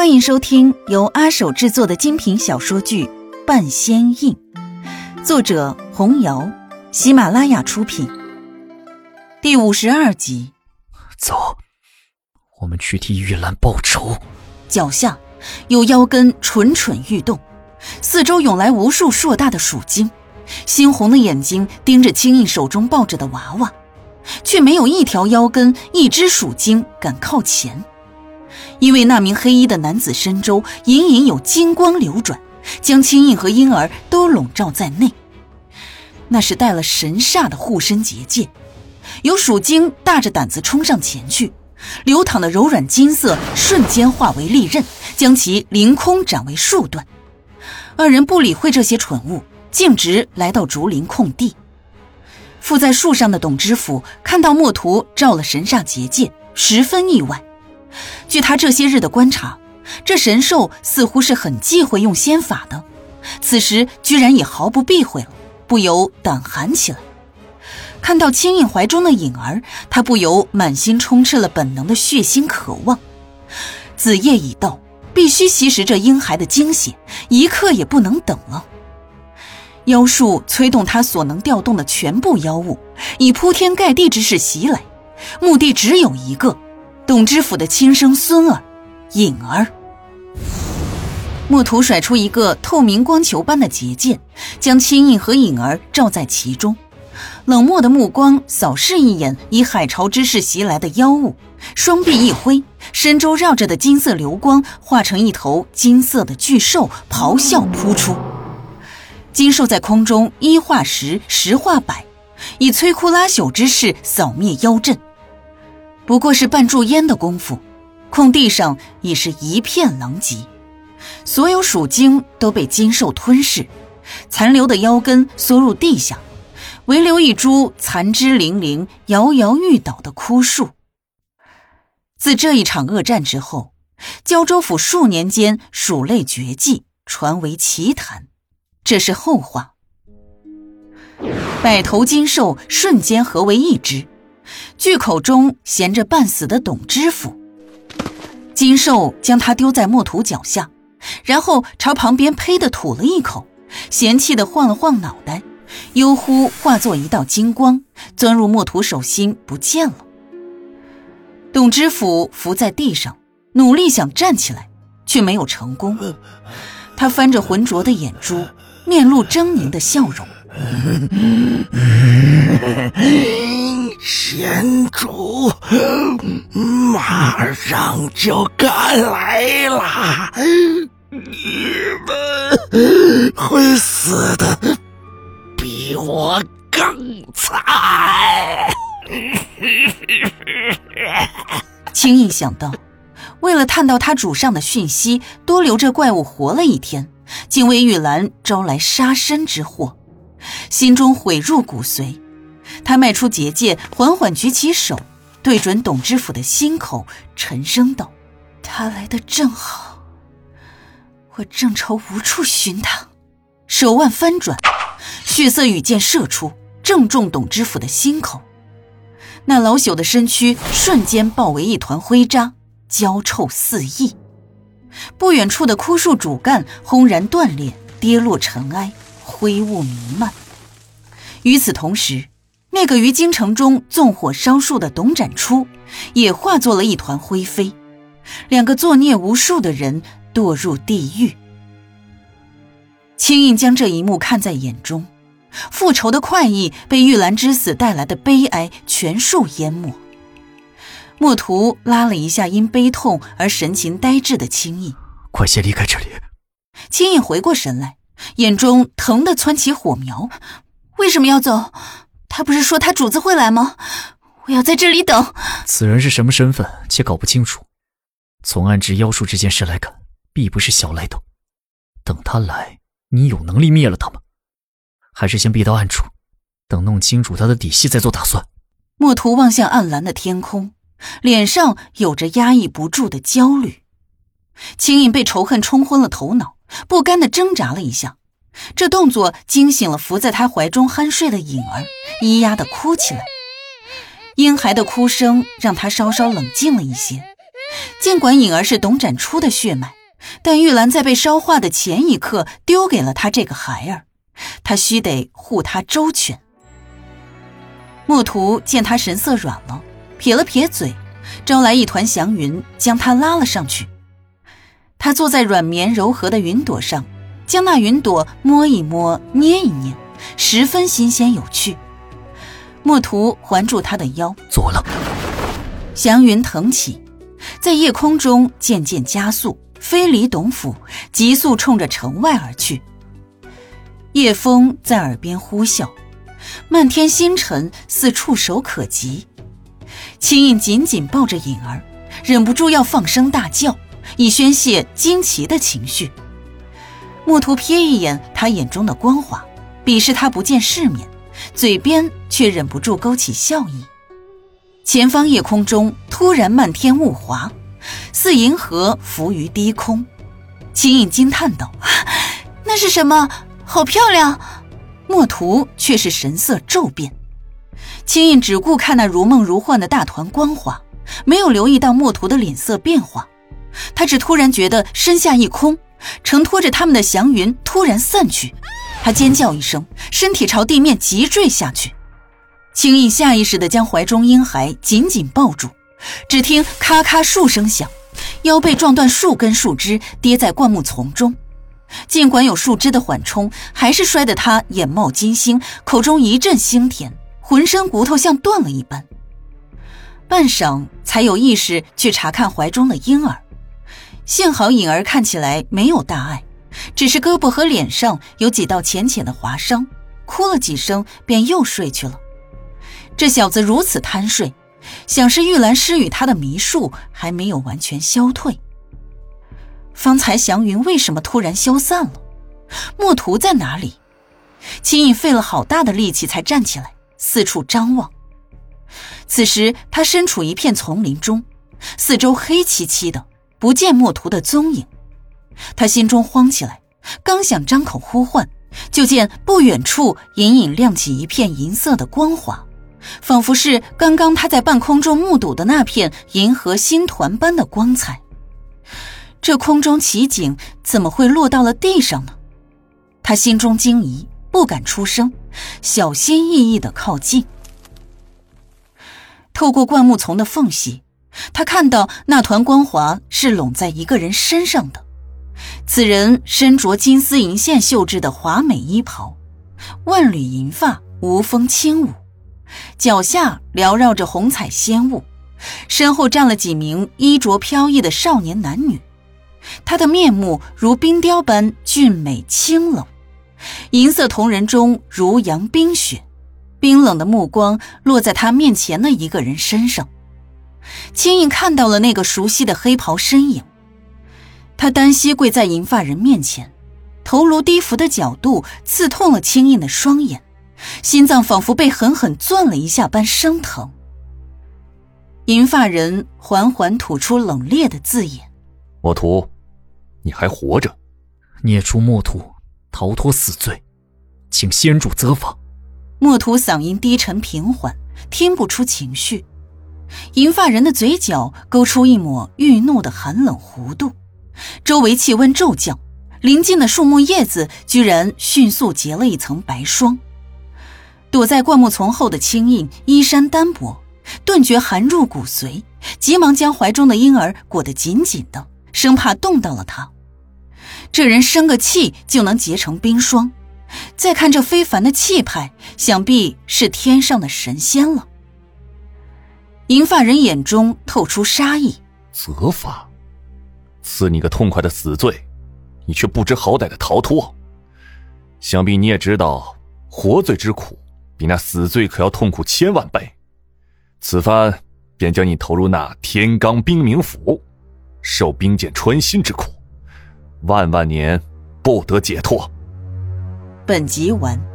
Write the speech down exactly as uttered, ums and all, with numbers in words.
欢迎收听由阿守制作的精品小说剧《半仙印》，作者红瑶，喜马拉雅出品。第五十二集。 走，我们去替玉兰报仇。 脚下有妖根蠢蠢欲动，四周涌来无数硕大的鼠精，猩红的眼睛盯着青印手中抱着的娃娃，却没有一条妖根一只鼠精敢靠前。因为那名黑衣的男子身周隐隐有金光流转，将青印和婴儿都笼罩在内。那是带了神煞的护身结界。有鼠精大着胆子冲上前去，流淌的柔软金色瞬间化为利刃，将其凌空斩为数段。二人不理会这些蠢物，径直来到竹林空地。附在树上的董知府看到墨图照了神煞结界，十分意外。据他这些日的观察，这神兽似乎是很忌讳用仙法的，此时居然也毫不避讳了，不由胆寒起来。看到青印怀中的影儿，他不由满心充斥了本能的血腥渴望。子夜已到，必须吸食这婴孩的精血，一刻也不能等了。妖术催动他所能调动的全部妖物，以铺天盖地之势袭来，目的只有一个，董知府的亲生孙儿影儿。墨图甩出一个透明光球般的结界，将青印和影儿罩在其中，冷漠的目光扫视一眼以海潮之势袭来的妖物，双臂一挥，身周绕着的金色流光化成一头金色的巨兽，咆哮扑出。金兽在空中一化十，十化百，以摧枯拉朽之势扫灭妖阵。不过是半炷烟的功夫，空地上已是一片狼藉，所有鼠精都被金兽吞噬，残留的妖根缩入地下，唯留一株残枝零零、摇摇欲倒的枯树。自这一场恶战之后，胶州府数年间鼠类绝迹，传为奇谈，这是后话。百头金兽瞬间合为一只，巨口中衔着半死的董知府。金兽将他丢在墨图脚下，然后朝旁边呸地吐了一口，嫌弃地晃了晃脑袋，悠忽化作一道金光，钻入墨图手心不见了。董知府伏在地上，努力想站起来，却没有成功。他翻着浑浊的眼珠，面露狰狞的笑容。 贤主马上就赶来了，你们会死的比我更惨。 轻易想到为了探到他主上的讯息，多留这怪物活了一天，竟为玉兰招来杀身之祸，心中悔入骨髓。他迈出结界，缓缓举起手，对准董知府的心口，沉声道：他来得正好，我正愁无处寻他。手腕翻转，血色羽箭射出，正中董知府的心口。那老朽的身躯瞬间爆为一团灰渣，焦臭四溢。不远处的枯树主干轰然断裂，跌落尘埃，灰雾弥漫。与此同时，那个于京城中纵火烧树的董展初也化作了一团灰飞，两个作孽无数的人堕入地狱。青印将这一幕看在眼中，复仇的快意被玉兰之死带来的悲哀全数淹没。墨图拉了一下因悲痛而神情呆滞的青印， 快些离开这里。 青印回过神来，眼中疼得蹿起火苗。为什么要走？他不是说他主子会来吗？我要在这里等。 此人是什么身份，且搞不清楚。从暗制妖术这件事来看，必不是小来头。等他来，你有能力灭了他吗？还是先避到暗处，等弄清楚他的底细再做打算。 墨图望向暗蓝的天空，脸上有着压抑不住的焦虑。青印被仇恨冲昏了头脑，不甘地挣扎了一下，这动作惊醒了伏在他怀中酣睡的影儿，咿呀地哭起来。婴孩的哭声让他稍稍冷静了一些， 尽管颖儿是董展初的血脉，但玉兰在被烧化的前一刻丢给了他这个孩儿，他须得护他周全。墨图见他神色软了，撇了撇嘴，招来一团祥云，将他拉了上去。他坐在软绵柔和的云朵上，将那云朵摸一摸，捏一捏，十分新鲜有趣。墨图环住他的腰， 坐了。 祥云腾起，在夜空中渐渐加速，飞离董府，急速冲着城外而去。夜风在耳边呼啸，漫天星辰似触手可及。青印紧紧抱着颖儿，忍不住要放声大叫，以宣泄惊奇的情绪。墨图瞥一眼他眼中的光华，鄙视他不见世面，嘴边却忍不住勾起笑意。前方夜空中突然漫天雾华，似银河浮于低空。青印惊叹道：“那是什么？好漂亮！”墨图却是神色骤变。青印只顾看那如梦如幻的大团光华，没有留意到墨图的脸色变化。他只突然觉得身下一空，承托着他们的祥云突然散去。他尖叫一声，身体朝地面急坠下去。青印下意识地将怀中婴孩紧紧抱住，只听咔咔数声响，腰背撞断数根树枝，跌在灌木丛中。尽管有树枝的缓冲，还是摔得他眼冒金星，口中一阵腥甜，浑身骨头像断了一般。半晌才有意识去查看怀中的婴儿，幸好颖儿看起来没有大碍，只是胳膊和脸上有几道浅浅的划伤，哭了几声便又睡去了。这小子如此贪睡，想是玉兰施与他的迷术还没有完全消退。方才祥云为什么突然消散了？墨图在哪里？青印费了好大的力气才站起来，四处张望。此时他身处一片丛林中，四周黑漆漆的，不见墨图的踪影。他心中慌起来，刚想张口呼唤，就见不远处隐隐亮起一片银色的光华，仿佛是刚刚他在半空中目睹的那片银河星团般的光彩。这空中奇景怎么会落到了地上呢？他心中惊疑，不敢出声，小心翼翼地靠近。透过灌木丛的缝隙，他看到那团光华是拢在一个人身上的。此人身着金丝银线绣制的华美衣袍，万缕银发无风轻舞，脚下缭绕着红彩仙雾，身后站了几名衣着飘逸的少年男女。他的面目如冰雕般俊美清冷，银色瞳仁中如阳冰雪，冰冷的目光落在他面前的一个人身上。青印看到了那个熟悉的黑袍身影，他单膝跪在银发人面前，头颅低伏的角度刺痛了青印的双眼，心脏仿佛被狠狠攥了一下般生疼。银发人缓缓吐出冷冽的字眼：“ 墨图，你还活着。” 孽出墨图，逃脱死罪，请先主责罚。 墨图嗓音低沉平缓，听不出情绪。银发人的嘴角勾出一抹欲怒的寒冷弧度，周围气温骤降，临近的树木叶子居然迅速结了一层白霜。躲在灌木丛后的青印衣衫单薄，顿觉寒入骨髓，急忙将怀中的婴儿裹得紧紧的，生怕冻到了他。这人生个气就能结成冰霜，再看这非凡的气派，想必是天上的神仙了。银发人眼中透出杀意：“ 责罚？赐你个痛快的死罪，你却不知好歹的逃脱。想必你也知道，活罪之苦比那死罪可要痛苦千万倍。此番便将你投入那天罡冰冥府，受冰剑穿心之苦，万万年不得解脱。” 本集完。